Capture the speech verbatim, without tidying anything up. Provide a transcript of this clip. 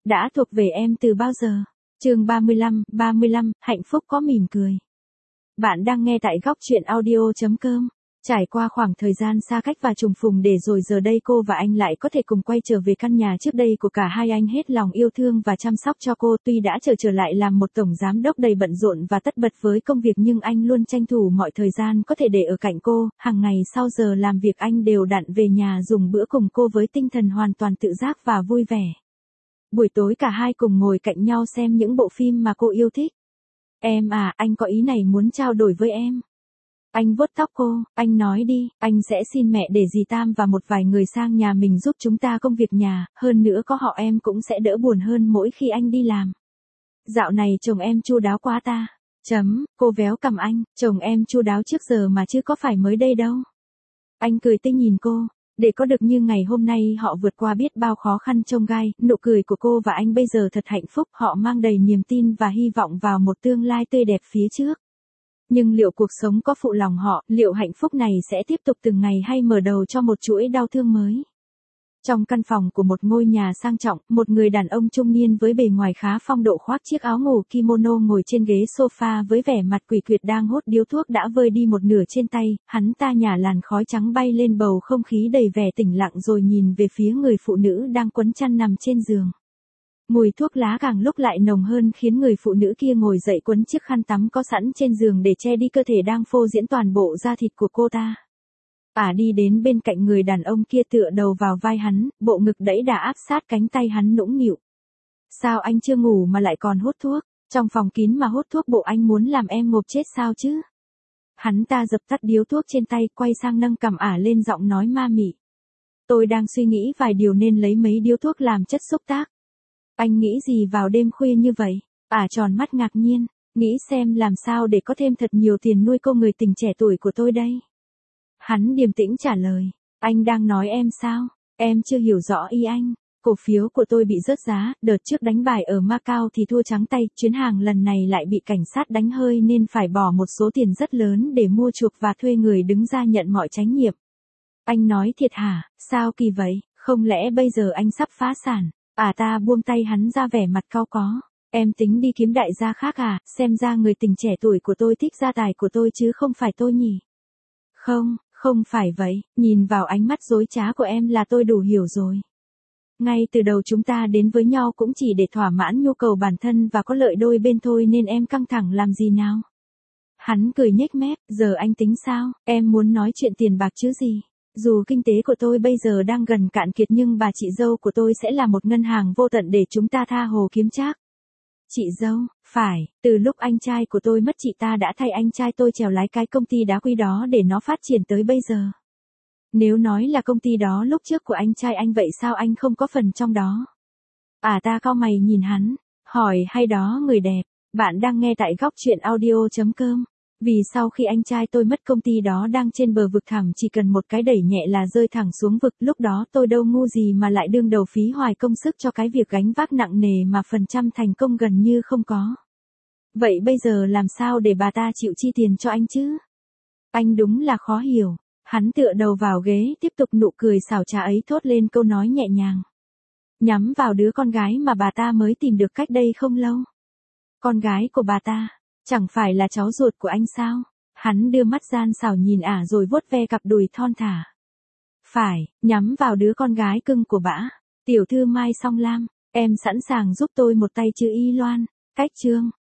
đã thuộc về em từ bao giờ? Chương ba mươi lăm, ba mươi lăm, hạnh phúc có mỉm cười. Bạn đang nghe tại góc truyện audio chấm com. Trải qua khoảng thời gian xa cách và trùng phùng để rồi giờ đây cô và anh lại có thể cùng quay trở về căn nhà trước đây của cả hai. Anh hết lòng yêu thương và chăm sóc cho cô, tuy đã trở trở lại làm một tổng giám đốc đầy bận rộn và tất bật với công việc, nhưng anh luôn tranh thủ mọi thời gian có thể để ở cạnh cô. Hàng ngày sau giờ làm việc anh đều đặn về nhà dùng bữa cùng cô với tinh thần hoàn toàn tự giác và vui vẻ. Buổi tối cả hai cùng ngồi cạnh nhau xem những bộ phim mà cô yêu thích. Em à, anh có ý này muốn trao đổi với em. Anh vuốt tóc cô, anh nói đi, anh sẽ xin mẹ để dì Tam và một vài người sang nhà mình giúp chúng ta công việc nhà, hơn nữa có họ em cũng sẽ đỡ buồn hơn mỗi khi anh đi làm. Dạo này chồng em chu đáo quá ta. Chấm, cô véo cằm anh, chồng em chu đáo trước giờ mà chứ có phải mới đây đâu. Anh cười tinh nhìn cô. Để có được như ngày hôm nay họ vượt qua biết bao khó khăn chông gai, nụ cười của cô và anh bây giờ thật hạnh phúc, họ mang đầy niềm tin và hy vọng vào một tương lai tươi đẹp phía trước. Nhưng liệu cuộc sống có phụ lòng họ, liệu hạnh phúc này sẽ tiếp tục từng ngày hay mở đầu cho một chuỗi đau thương mới? Trong căn phòng của một ngôi nhà sang trọng, một người đàn ông trung niên với bề ngoài khá phong độ khoác chiếc áo ngủ kimono ngồi trên ghế sofa với vẻ mặt quỷ quyệt đang hút điếu thuốc đã vơi đi một nửa trên tay, hắn ta nhả làn khói trắng bay lên bầu không khí đầy vẻ tĩnh lặng rồi nhìn về phía người phụ nữ đang quấn chăn nằm trên giường. Mùi thuốc lá càng lúc lại nồng hơn khiến người phụ nữ kia ngồi dậy quấn chiếc khăn tắm có sẵn trên giường để che đi cơ thể đang phô diễn toàn bộ da thịt của cô ta. Ả đi đến bên cạnh người đàn ông kia tựa đầu vào vai hắn, bộ ngực đẫy đà áp sát cánh tay hắn nũng nịu. Sao anh chưa ngủ mà lại còn hút thuốc? Trong phòng kín mà hút thuốc bộ anh muốn làm em ngộp chết sao chứ? Hắn ta dập tắt điếu thuốc trên tay, quay sang nâng cằm Ả lên giọng nói ma mị. Tôi đang suy nghĩ vài điều nên lấy mấy điếu thuốc làm chất xúc tác. Anh nghĩ gì vào đêm khuya như vậy? Ả tròn mắt ngạc nhiên, nghĩ xem làm sao để có thêm thật nhiều tiền nuôi cô người tình trẻ tuổi của tôi đây. Hắn điềm tĩnh trả lời, anh đang nói em sao? Em chưa hiểu rõ ý anh. Cổ phiếu của tôi bị rớt giá, đợt trước đánh bài ở Macau thì thua trắng tay, chuyến hàng lần này lại bị cảnh sát đánh hơi nên phải bỏ một số tiền rất lớn để mua chuộc và thuê người đứng ra nhận mọi trách nhiệm. Anh nói thiệt hả? Sao kỳ vậy? Không lẽ bây giờ anh sắp phá sản? À ta buông tay hắn ra vẻ mặt cau có. Em tính đi kiếm đại gia khác à? Xem ra người tình trẻ tuổi của tôi thích gia tài của tôi chứ không phải tôi nhỉ? Không, không phải vậy, nhìn vào ánh mắt dối trá của em là tôi đủ hiểu rồi. Ngay từ đầu chúng ta đến với nhau cũng chỉ để thỏa mãn nhu cầu bản thân và có lợi đôi bên thôi nên em căng thẳng làm gì nào? Hắn cười nhếch mép, giờ anh tính sao? Em muốn nói chuyện tiền bạc chứ gì? Dù kinh tế của tôi bây giờ đang gần cạn kiệt nhưng bà chị dâu của tôi sẽ là một ngân hàng vô tận để chúng ta tha hồ kiếm trác. Chị dâu, phải, từ lúc anh trai của tôi mất chị ta đã thay anh trai tôi chèo lái cái công ty đá quý đó để nó phát triển tới bây giờ. Nếu nói là công ty đó lúc trước của anh trai anh vậy sao anh không có phần trong đó? À ta cau mày nhìn hắn, hỏi hay đó người đẹp, bạn đang nghe tại góc truyện audio chấm com. Vì sau khi anh trai tôi mất công ty đó đang trên bờ vực thẳm chỉ cần một cái đẩy nhẹ là rơi thẳng xuống vực, lúc đó tôi đâu ngu gì mà lại đương đầu phí hoài công sức cho cái việc gánh vác nặng nề mà phần trăm thành công gần như không có. Vậy bây giờ làm sao để bà ta chịu chi tiền cho anh chứ? Anh đúng là khó hiểu. Hắn tựa đầu vào ghế tiếp tục nụ cười xảo trá ấy thốt lên câu nói nhẹ nhàng. Nhắm vào đứa con gái mà bà ta mới tìm được cách đây không lâu. Con gái của bà ta? Chẳng phải là cháu ruột của anh sao? Hắn đưa mắt gian xảo nhìn Ả rồi vuốt ve cặp đùi thon thả. Phải, nhắm vào đứa con gái cưng của bả. Tiểu thư Mai Song Lam, em sẵn sàng giúp tôi một tay chứ Y Loan? Cách chương.